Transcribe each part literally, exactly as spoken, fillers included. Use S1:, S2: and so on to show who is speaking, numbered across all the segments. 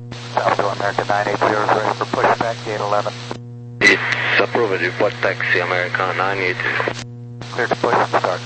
S1: Southwest American nine eight zero is ready for pushback, gate eleven.
S2: It's approved, report taxi American nine eight zero.
S1: Clear to push and start.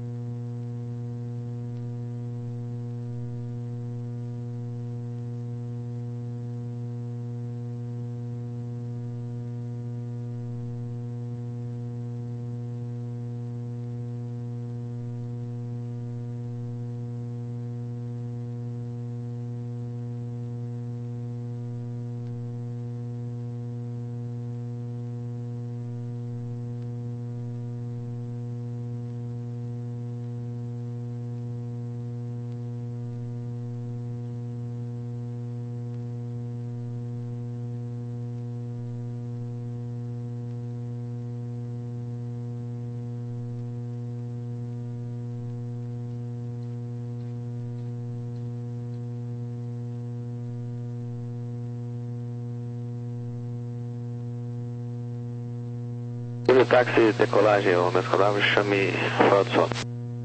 S2: No táxi, decolagem, o meu escalavo, chame fora do sol.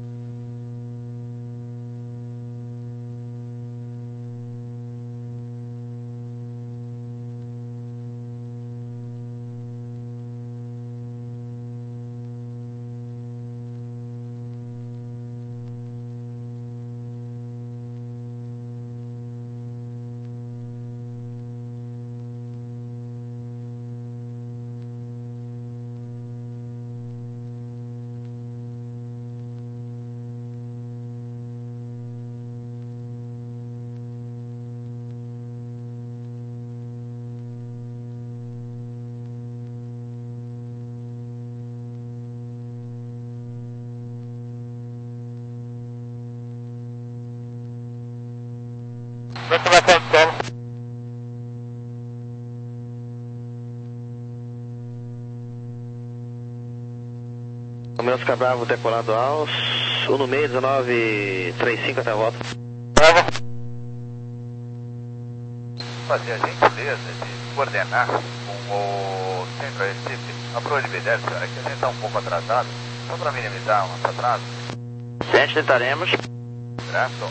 S1: Você vai acontecendo.
S2: O meu Oscar Bravo decolado aos um no meio, dezenove trinta e cinco até a volta.
S1: Bravo. Fazer a gentileza de coordenar com o Centro Recife a proibidez, senhora, é que a gente está um pouco atrasado, só para minimizar o nosso atraso.
S2: Sente, tentaremos.
S1: Certo.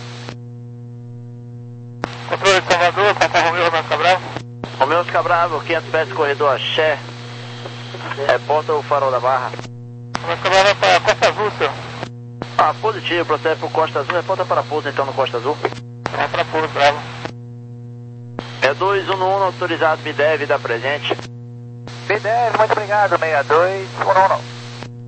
S1: Controle de Salvador, Papa Romeu, Romeu Cabral.
S2: Romeu Oscar Bravo, quinhentos pés, corredor Axé. Reporta o farol da Barra.
S1: Romeu Cabral vai para Costa Azul, senhor.
S2: Ah, positivo, procede por Costa Azul, reporta para pouso então no Costa Azul.
S1: Vai para pouso, bravo.
S2: É dois um um, autorizado, me deve dar presente.
S1: B dez, muito obrigado, seis dois um um um.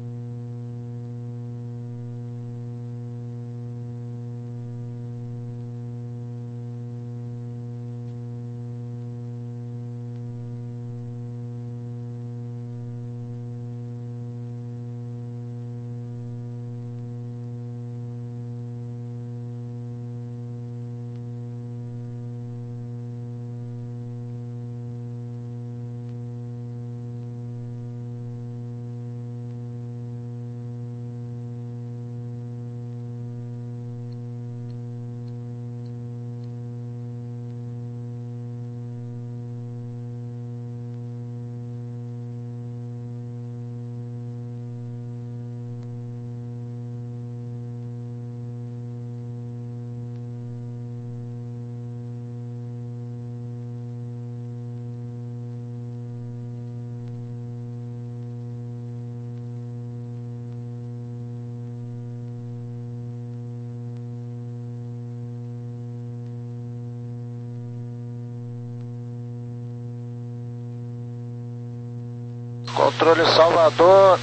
S3: Controle Salvador,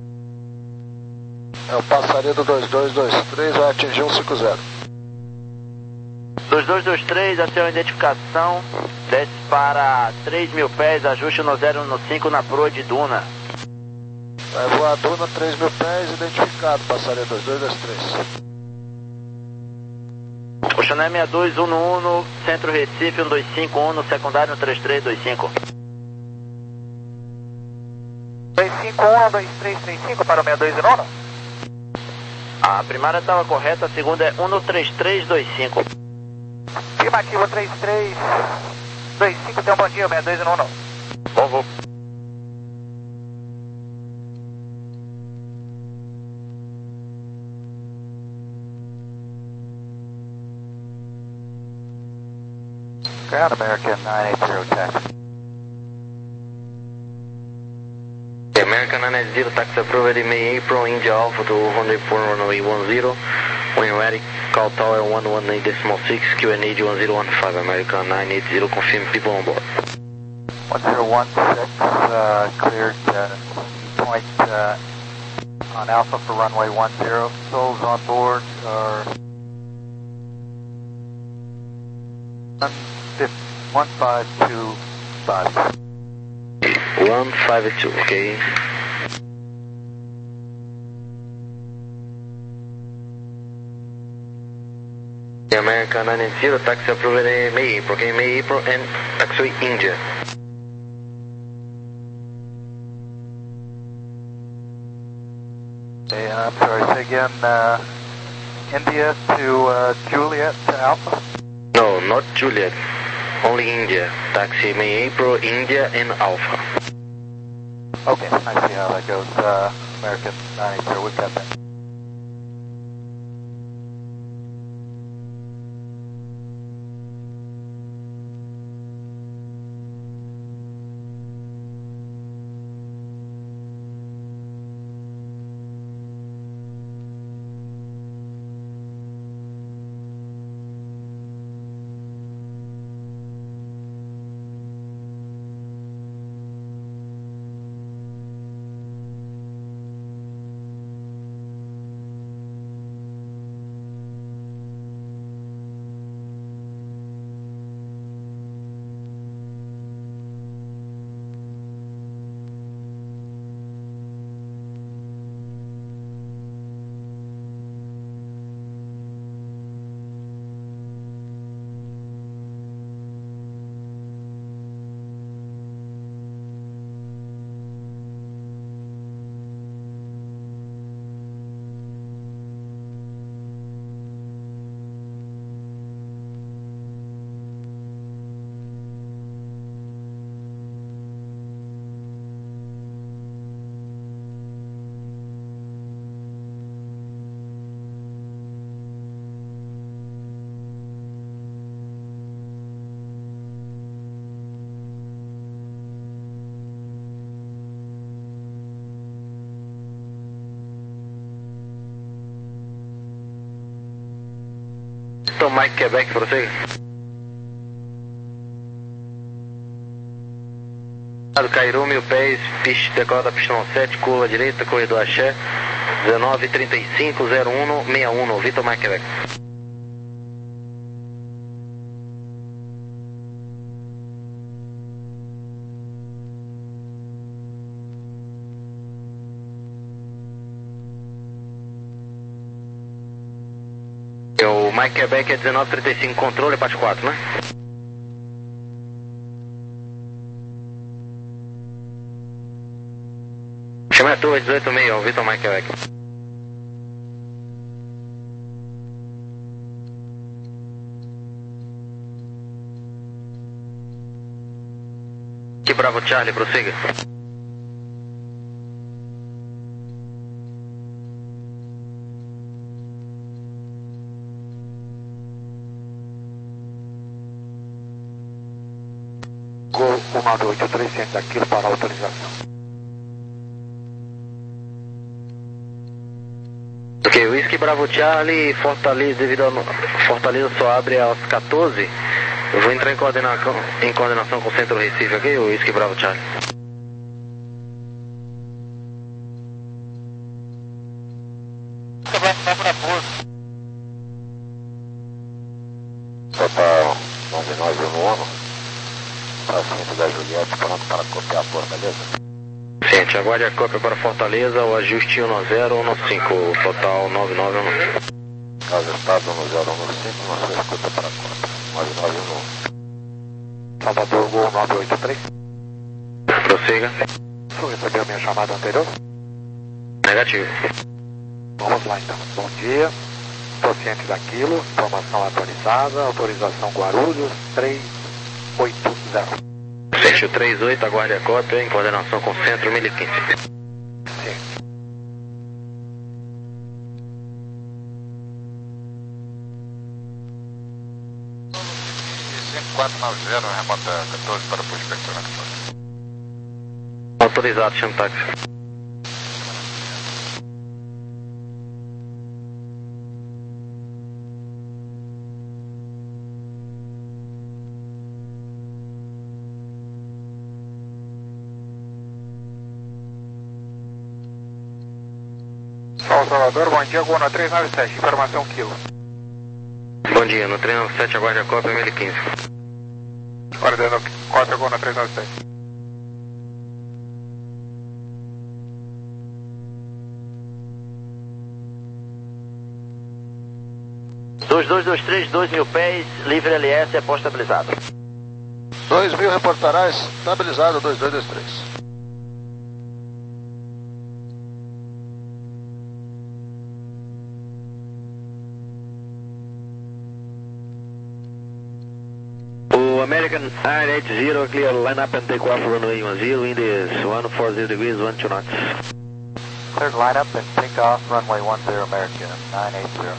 S3: é o passaredo dois dois dois três, vai atingir um cinco zero.
S2: dois dois dois três, a sua identificação, desce para três mil pés, ajuste no zero no cinco na proa de Duna.
S3: Vai voar Duna, três mil pés, identificado, passaredo dois dois dois três.
S2: Oxané sessenta e dois, um no um, no Centro Recife, um dois cinco um, no secundário no três três dois cinco.
S1: dois cinco um, dois três três cinco para o sessenta e dois e nono.
S2: A primária estava correta, a segunda é um no três três dois cinco.
S1: Afirmativo três três dois cinco, tem um bom dia, sessenta e dois e nono.
S2: Bom voo.
S1: Ground American nine eight zero taxi.
S2: American nine eight zero, taxi approved in May April, India Alpha to runway four runway one zero. When ready, call tower one one eight decimal six, Q N H one zero one five, American nine eight zero, confirm people on board.
S1: one zero one six, uh, cleared uh, point uh, on Alpha for runway one zero. Souls on board are one five two five.
S2: one five two, okay. The American nine eight zero, taxi approved in May April, okay, May April, and taxiway India.
S1: Okay, I'm sorry, say again, uh, India to uh, Juliet to Alpha?
S2: No, not Juliet, only India. Taxi May April, India, and Alpha.
S1: Okay, I see how that goes. Uh, American nine eight zero, we've got that.
S2: Então, Mike Quebec, prossiga. Cairu, mil pés, pista, decola da pista sete, curva direita, corredor Axé, dezenove trinta e cinco zero um seis um, Vitor Mike Quebec. O Mike Quebec é dezenove trinta e cinco, controle, parte quatro, né? Chama a torre dezoito sessenta e um, Vitor Mike Quebec. Que Bravo Charlie, prossiga.
S1: Gol um nove oito três, cento aquilo para autorização.
S2: Ok, Whisky Bravo Charlie, Fortaleza, devido a Fortaleza só abre às quatorze. Eu vou entrar em coordenação, em coordenação com o Centro Recife, ok? O Whisky Bravo Charlie.
S3: Total nove nove um ano, paciente da Juliette, pronto para copiar a Fortaleza.
S2: Ciente, aguarde a cópia para Fortaleza, o ajuste um zero um cinco, total nove nove um.
S3: Caso estado no zero um cinco, nossa escuta para a cópia, nove nove um.
S1: Salvador, Gol nove oito três.
S2: Prossiga.
S1: Você recebeu minha chamada anterior?
S2: Negativo.
S1: Vamos lá então. Bom dia. Estou ciente daquilo. Informação atualizada. Autorização Guarulhos três oito zero.
S2: Ciente o três oito, aguarde a cópia em coordenação com o Centro mil e quinze.
S1: Sim.
S3: cinco quatro
S1: nove zero, remota quatorze para prospector.
S2: Autorizado, chama táxi.
S1: São Salvador, bom dia, Gol no três nove sete, informação quilo.
S2: Bom dia, no três nove sete, aguarde a cópia mil e quinze.
S1: Guardando cópia, Gol no três nove sete.
S4: dois dois dois três, dois mil pés, livre L S, após estabilizado.
S3: dois mil reportará estabilizado, dois dois dois três.
S2: American nine eight zero, clear line up and take off runway one zero, wind is one forty degrees, one two knots.
S4: Cleared line up and take off runway one zero, American nine eight zero.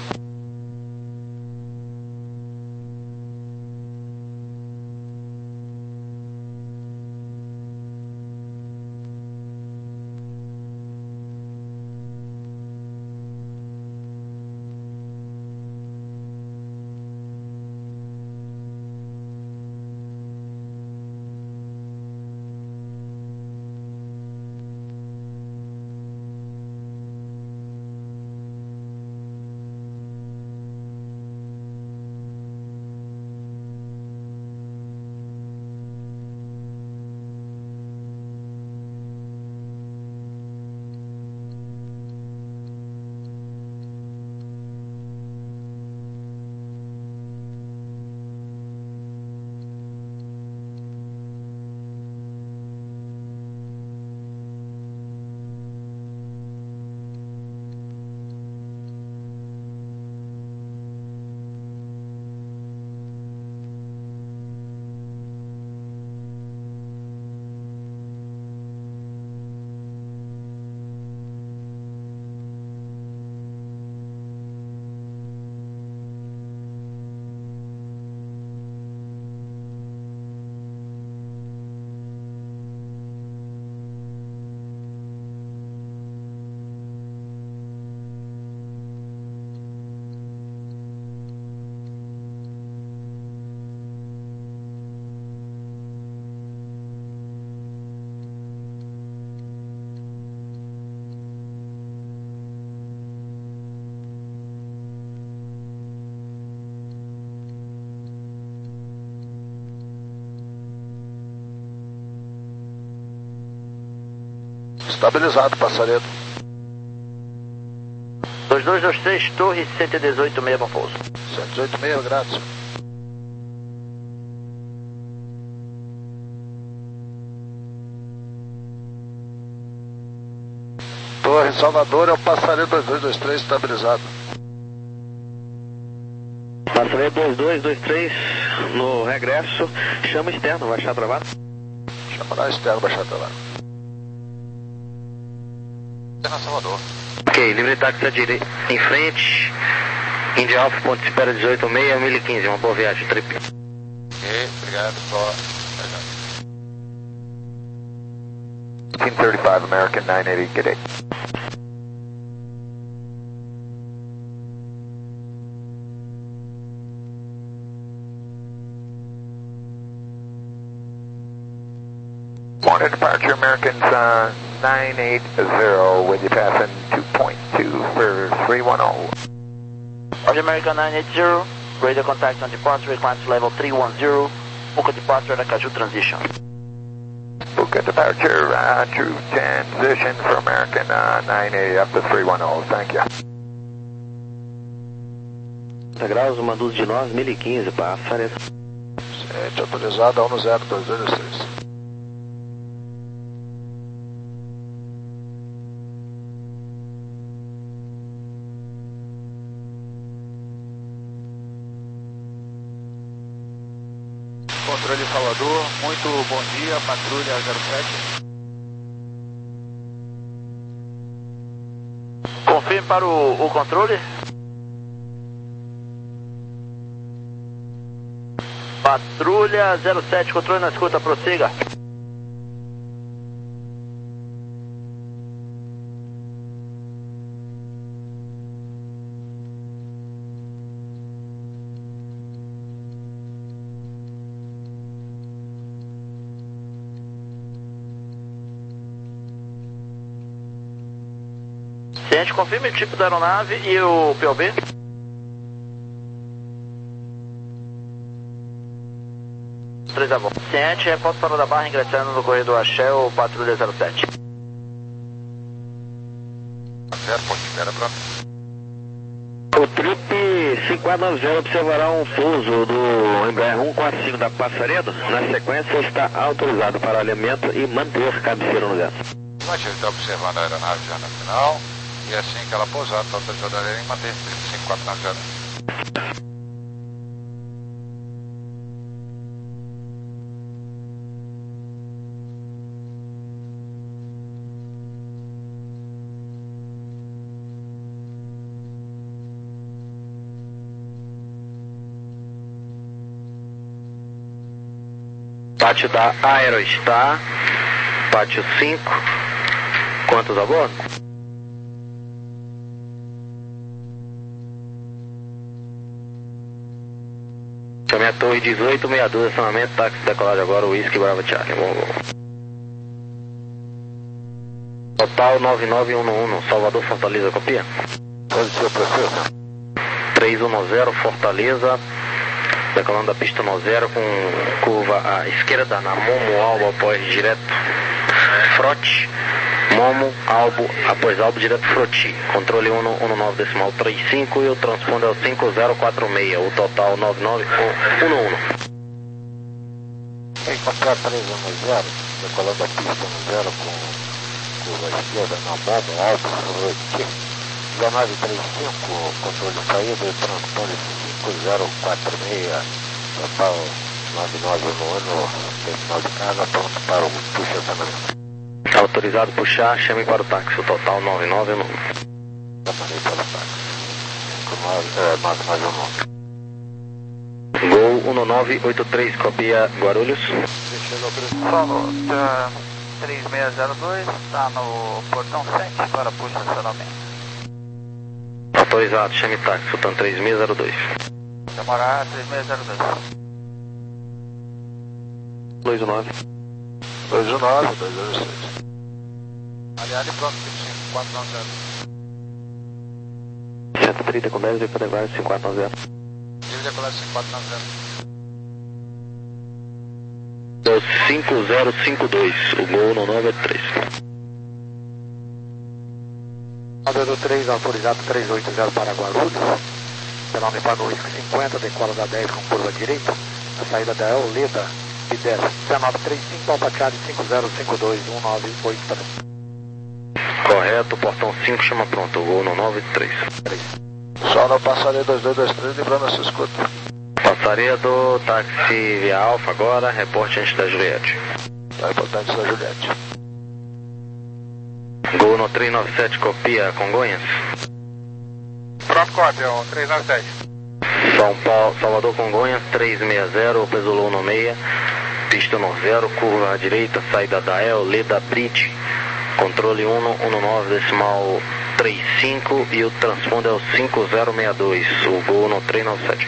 S3: Estabilizado, passaredo.
S4: dois dois dois três, torre cento e dezoito, meia, bom pouso.
S3: cento e dezoito, meia, grátis. Torre Salvador, é o passaredo dois dois dois três, estabilizado.
S2: Passaredo dois dois dois três, no regresso, chama externo, baixar travado.
S3: Chamará externo, baixar travado.
S1: Salvador.
S2: Ok, livre táxi à direita, em frente, India Alpha, ponto de espera dezoito seis, mil e quinze, uma boa viagem, trip.
S1: Ok, obrigado, só.
S5: fifteen thirty-five, American nine eighty, good day. Morning departure, Americans uh, nine eight zero, with you passing two point two for three one zero.
S4: Roger, American nine eight zero, radio contact on departure, climb to level three one zero, book a departure at Acaju transition.
S5: Book a departure, uh, true transition for American uh, nine eighty up to three one zero, thank you.
S2: Graus, uma dúzia de nós, mil e quinze, passaredo.
S3: Sete, autorizado, um zero dois dois três.
S1: Controle Salvador, muito bom dia, patrulha zero sete.
S4: Confirme para o, o controle. Patrulha zero sete, controle na escuta, prossiga. Ciente, confirme o tipo da aeronave e o P O B. três a bom. Ciente, reporte para da Barra ingressando no corredor Axé, o patrulha zero sete.
S1: Zero, ponto de espera, pronto.
S2: O Trip cinco quatro nove zero observará um pouso do Embraer cento e quarenta e cinco da Passaredo. Na sequência, está autorizado para alinhamento e manter cabeceira no vento.
S1: Mas ele está observando a aeronave já na final. E assim que ela pousar, está autorizado a alinhar e manter cinco quatro nove zero.
S2: Pátio da Aerostar, pátio cinco, quantos a bordo? Chame a torre dezoito sessenta e dois, acionamento, táxi decolagem agora, Whisky Bravo Charlie, vamos, vamos. Total nove nove um um, Salvador, Fortaleza, copia?
S3: Pode ser, prefeito.
S2: três um zero, Fortaleza. Decolando da pista no zero com curva à esquerda na Momo, Albo, após direto Frote, Momo, Albo, após Albo, direto Froti. Controle um um nove decimal trinta e cinco e o transponder é o cinco zero quatro seis, o total nove nove um um.
S3: Encontrar três um zero, decolando a pista no zero com curva à esquerda na Momo, Albo, Froti. dezenove trinta e cinco, controle de saída e transponder cinco zero quatro seis, total nove nove um um, terminal de carga, pronto para o puxa acionamento.
S2: Autorizado puxar, chame para o táxi, o total nove nove um um.
S3: Chamei para o táxi, nove nove um um.
S2: Gol um nove oito três, copia Guarulhos.
S6: Falou, três seis zero dois, está no portão sete para puxa acionamento.
S2: Autorizado, chame táxi, Sultan três seis zero dois.
S6: Demorará três seis zero dois.
S2: dois um nove.
S3: dois um nove, dois zero seis.
S1: Aliado e pronto, cinco quatro nove zero.
S2: cento e trinta com dez, e para decolar cinco quatro nove zero.
S1: Ele decolar cinco quatro nove zero.
S2: cinco zero cinco dois, o gol no nove oito três.
S3: Modelo três, autorizado três oito zero para Guarulhos. Fenômeno para o risco cinquenta, decola da dez com curva direita. A saída da Eoleda, e dez. dezenove trinta e cinco, Alfa Charlie cinco zero cinco dois um nove oito três.
S2: Correto, portão cinco, chama pronto, o gol no nove oito três.
S3: Só no passaria dois dois dois três, lembrando essa escuta.
S2: Passaria do táxi via Alfa agora, reporte antes da Juliette.
S3: Tá importante da Juliette.
S2: Gol no três nove sete, copia Congonhas.
S1: Pronto, cópia, três nove sete.
S2: São Paulo, Salvador Congonhas, três seis zero, Pesolou no seis, pista no zero, curva à direita, saída da El, Leda Bridge, controle um um nove decimal trinta e cinco e o transponder é o cinco zero seis dois, o gol no três nove sete.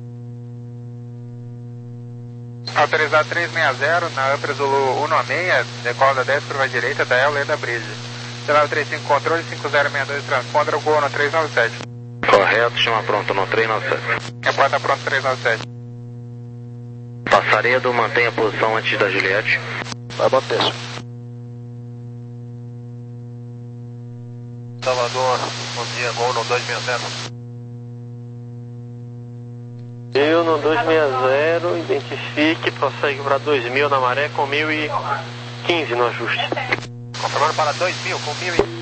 S1: Autorizado três seis zero, na Upper Zulu um seis, decola da dez, curva à direita, da El, Leda Bridge. Celular trinta e cinco, controle cinco zero seis dois, transponder, o gol no três nove sete.
S2: Correto, chama pronto no três nove sete.
S1: Reporta pronto três nove sete.
S2: Passaredo, mantenha a posição antes da Juliette.
S3: Vai bater.
S1: Salvador, bom dia, gol no dois seis zero.
S7: Eu no dois seis zero, identifique, prossegue para dois mil na maré com mil e quinze no ajuste.
S1: Confirmando para dois mil com mil e...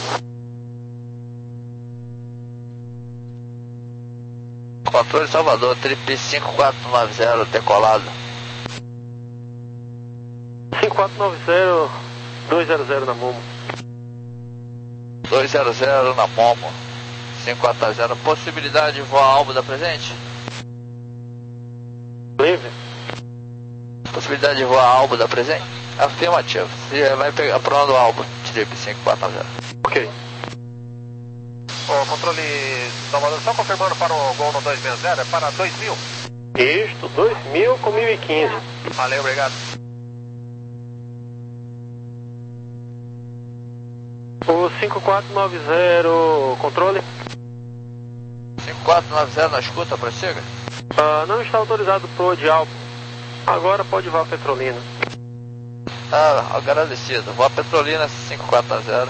S6: Controle Salvador, trip cinco quatro nove zero, decolado.
S7: cinco quatro nove zero, dois zero zero na Momo.
S6: dois zero zero na Momo. cinco quatro nove zero, possibilidade de voar alvo da presente?
S7: Livre?
S6: Possibilidade de voar Albo da presente? Afirmativo. Você vai pegar pronto o Albo. T P cinco quatro nove zero.
S7: Ok.
S8: O controle Salvador, só confirmando para o Gol no dois seis zero, é para dois mil.
S7: Isto, dois mil com mil e quinze.
S8: Valeu, obrigado.
S7: O cinco quatro nove zero, controle?
S6: cinco quatro nove zero na escuta, prossiga.
S7: Uh, não está autorizado pro de Albo. Agora pode voar Petrolina.
S6: Ah, agradecido. Voa Petrolina cinco quatro nove zero.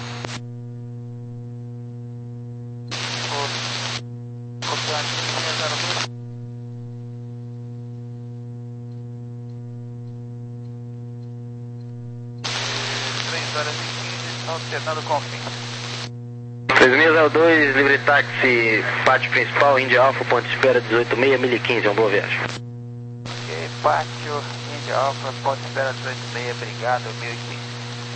S8: três horas e quinze, alternando com o fim.
S2: três seis zero dois, livre táxi, pátio principal, Índia Alfa, ponto de espera dezoito seis, mil e quinze, uma boa viagem.
S6: Ok, pátio, Índia Alfa, ponto de espera dezoito seis, obrigado, mil e quinze.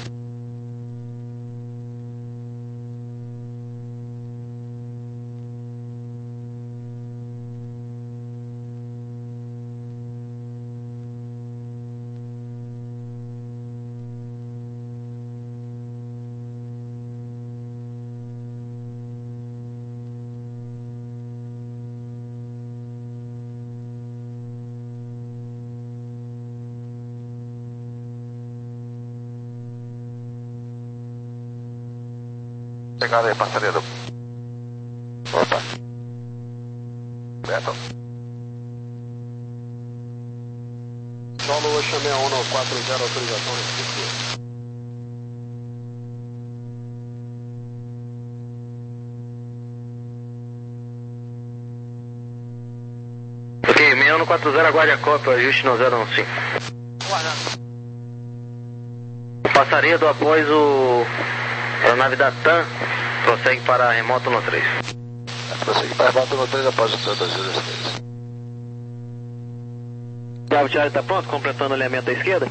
S8: Chegada aí, passageiro. Opa. Beto.
S3: Solo Ocean seis um quatro zero, autorização restrita.
S2: Ok, seis um quatro zero, aguarde a cópia, ajuste no zero um cinco.
S8: Guardando.
S2: Passaredo após o... a nave da TAM, prossegue para remoto no três.
S3: Prossegue para remoto no três após o Santa Júlia três.
S2: Bravo Charlie está pronto, completando o alinhamento da esquerda.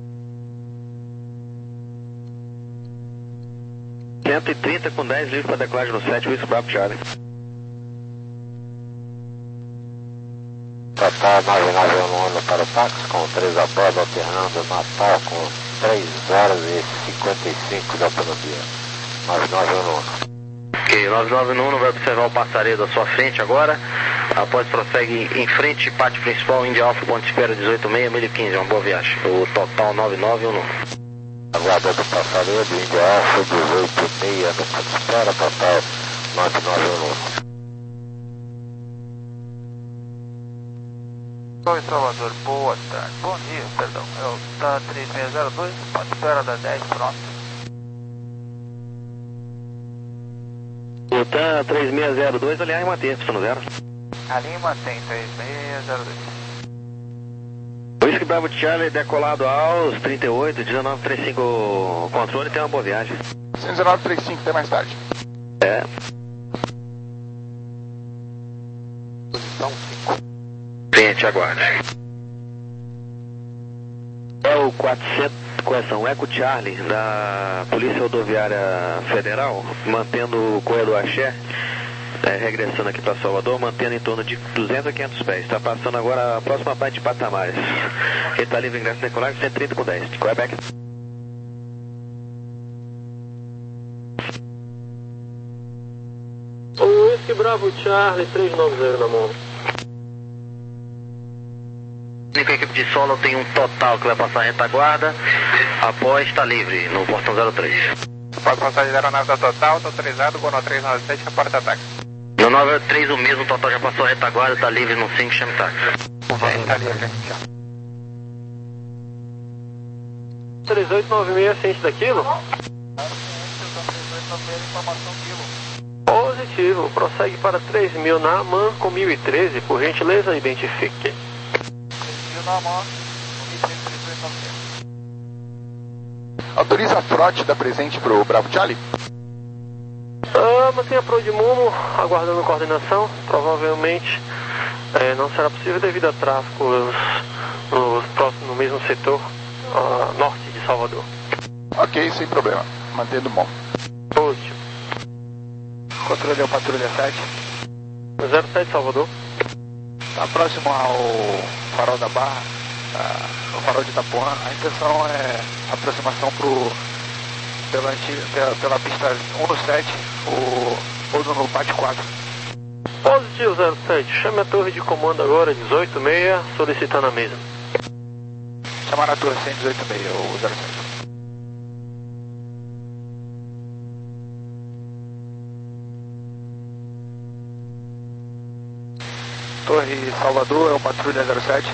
S2: cento e trinta com dez livres para decolagem no sete, isso, Bravo Charlie.
S3: Tata nove nove um para o táxi, com três a bordo, alternando Natal com três horas e cinquenta e cinco de autonomia. nove nove um.
S2: Ok, nove nove um vai observar o passaredo à sua frente agora. Após prossegue em frente, pátio principal, Índia Alfa, ponto de espera dezoito seis, mil e quinze, uma boa viagem. O total nove nove um.
S3: Aguardando o passaredo, Índia Alfa, dezoito seis, no ponto de espera, total nove nove um.
S6: Oi, Salvador, boa tarde. Bom dia, perdão. É o TAM três seis zero dois, pode espera da dez, pronto.
S2: O TAM três seis zero dois, aliás, mantém, pistão zero.
S6: Ali mantém três seis zero dois.
S2: Whisky Bravo Charlie, decolado aos trinta e oito, dezenove trinta e cinco, controle, tem uma boa viagem.
S8: cento e dezenove trinta e cinco, até mais tarde.
S2: É.
S3: Posição cinco.
S2: Frente, aguarde. É o quatrocentos, correção, Eco Charlie, da Polícia Rodoviária Federal, mantendo o corredor Axé, é, regressando aqui para Salvador, mantendo em torno de duzentos a quinhentos pés. Está passando agora a próxima parte de patamares. Ele está livre ingresso decolagem, cento e trinta com dez. Quebec.
S7: O Whisky Bravo Charlie três nove zero na mão.
S2: A equipe de solo tem um total que vai passar a retaguarda. Após está livre no portão zero três.
S1: Pode passar de aeronave da Total, está autorizado, Gono três nove sete, reporta ataque.
S2: No nove três o mesmo, total já passou a retaguarda, está livre no cinco, chame táxi.
S1: Está livre.
S7: três oito nove seis, ciente daquilo? Positivo, prossegue para três mil na AMAN com mil e treze, por gentileza, identifique.
S8: Autoriza a frote da presente para o Bravo Charlie?
S7: Ah, mantenha a Pro de Momo, aguardando coordenação. Provavelmente é, não será possível devido a tráfego nos próximos, no mesmo setor uh, norte de Salvador.
S8: Ok, sem problema. Mantendo bom.
S7: Positivo.
S6: Controle ao patrulha sete.
S7: zero sete Salvador.
S6: Está próximo ao farol da Barra.
S1: uh, no farol de Itapuã. A intenção é aproximação pro, pela, antiga, pela, pela pista um sete, o pouso no P A T quatro.
S7: Positivo zero sete, chame a torre de comando agora, dezoito seis, solicitando a mesa.
S1: Chamar a torre cento e dezoito seis, o zero sete. Torre Salvador, é o patrulha zero sete.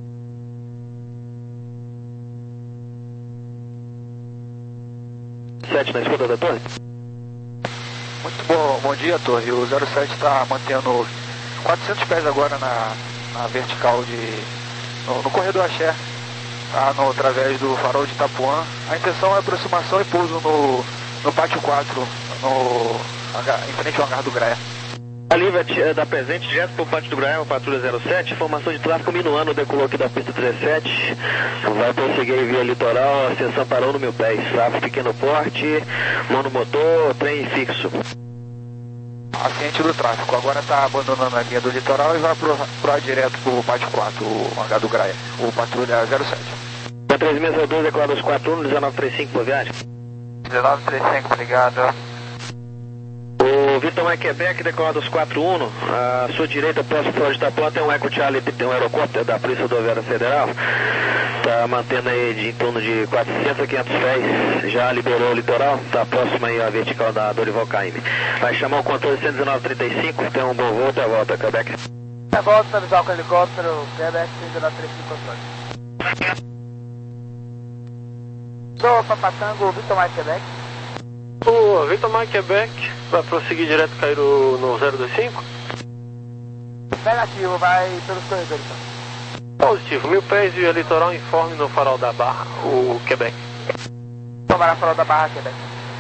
S2: sete na escuta da torre?
S1: Muito bom, bom dia, torre. O zero sete está mantendo quatrocentos pés agora na, na vertical de... no, no corredor Axé, tá, no, através do farol de Itapuã. A intenção é aproximação e pouso no, no pátio quatro, no, em frente ao hangar do Graia.
S2: Ali vai dar presente direto para o pátio do Graia, patrulha zero sete, informação de tráfego minuano, decolou aqui da pista dezessete, vai prosseguir via litoral, ascensão parou no mil pés, tráfego pequeno porte, monomotor, trem fixo.
S1: Aciente do tráfego, agora está abandonando a linha do litoral e vai pro, pro direto para o pátio quatro, o hangar do Graia, o patrulha zero sete.
S2: três seis zero dois, decolar dos quatro um, dezenove trinta e cinco por viagem.
S6: dezenove trinta e cinco, obrigado.
S2: O Vitor Mike Quebec, decolar dos quatro um, à sua direita, próximo ao de Itapuã, tem um Eco Charlie, tem um aerocóptero da Polícia Rodoviária Federal, está mantendo aí de, em torno de quatrocentos a quinhentos pés, já liberou o litoral, está próximo aí à vertical da Dorival Caymmi. Vai chamar o controle cento e dezenove trinta e cinco, tem um bom voo, até volta, Quebec.
S6: Até volta, avisar com o helicóptero, Quebec cento e dezenove trinta e cinco, controle. Sou Papatango, Vitor Mike Quebec.
S7: O Vitor Mike Quebec vai prosseguir direto cair no, no zero dois cinco?
S6: Negativo, vai pelos corredores.
S7: Positivo, mil pés via litoral, informe no farol da Barra, o Quebec.
S6: Tomar a farol da Barra, Quebec.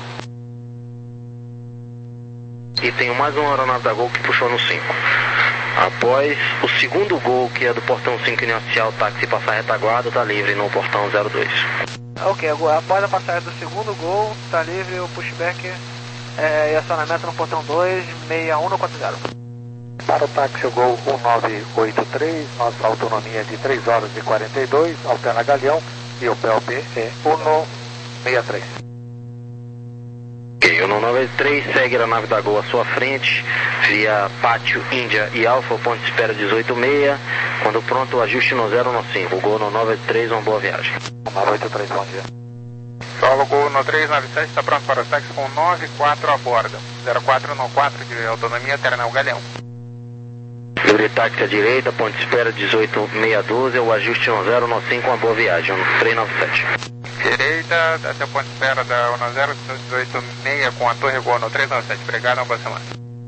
S2: E tem mais um aeronave da Gol que puxou no cinco. Após o segundo gol, que é do portão cinco inicial, táxi passar retaguarda, está livre no portão zero dois.
S6: Ok, após a passagem do segundo gol, está livre o pushback é, e acionamento no portão dois, seis um no quatro zero.
S3: Para o táxi, o Gol um nove oito três, nossa autonomia é de três horas e quarenta e dois, alterna Galeão, e o P L P é um seis três.
S2: Ok, o um nove três segue a nave da Gol à sua frente, via Pátio, Índia e Alfa, ponto de espera dezoito seis, quando pronto, ajuste no zero no cinco, o Gol no nove três, uma boa viagem.
S3: nove oito três, bom dia.
S1: Solo Gol no três nove sete, está pronto para o táxi com nove quatro a bordo, zero quatro no quatro de autonomia, terminal Galeão.
S2: Livre táxi à direita, ponto de espera dezoito seis um dois, o ajuste no zero no cinco, uma boa viagem, três nove sete.
S1: Direita, até o ponto de espera da um zero dezoito seis com a torre Gol no três nove sete, obrigado, uma boa semana.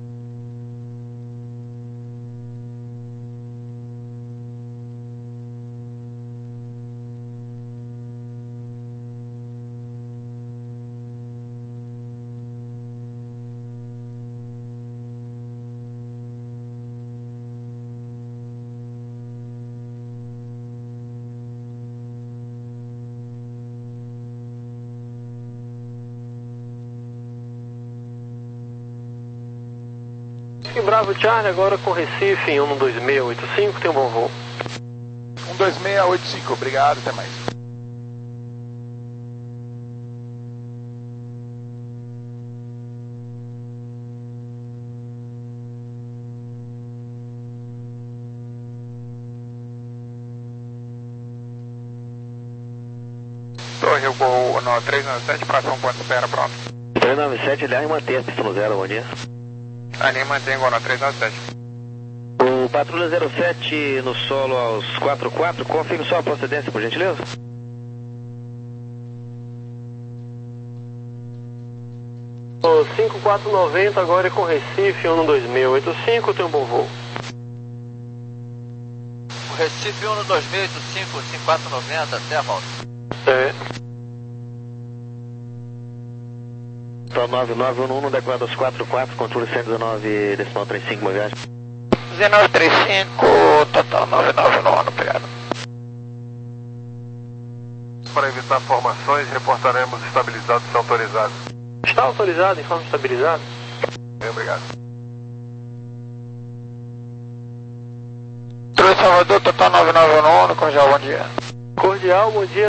S7: E Bravo Charlie agora com Recife em um dois seis oito cinco, tem um bom voo.
S1: um dois seis oito cinco, obrigado, até mais. Torre Gol no três nove sete, próximo ponto de espera, pronto.
S2: três nove sete, aliás, mantém a pista no zero, bom dia.
S1: Ali mantém Gol no três nove sete.
S2: O patrulha zero sete no solo aos quatro quatro, confirme só a procedência, por gentileza.
S7: O cinco quatro nove zero agora é com Recife um dois seis oito cinco, tem um bom voo.
S6: O Recife um dois seis oito cinco, cinco quatro nove zero, até a volta.
S7: É.
S2: Total nove nove um um, declarado aos quatro quatro, controle cento e dezenove, decimal trinta e cinco, uma viagem.
S1: dezenove trinta e cinco, total nove nove um, obrigado.
S8: Para evitar formações, reportaremos estabilizados e autorizados.
S7: Está autorizado, informe estabilizado.
S8: Bem, obrigado.
S1: Trouxe
S5: Salvador, total nove nove um, cordial, bom dia.
S7: Cordial, bom dia.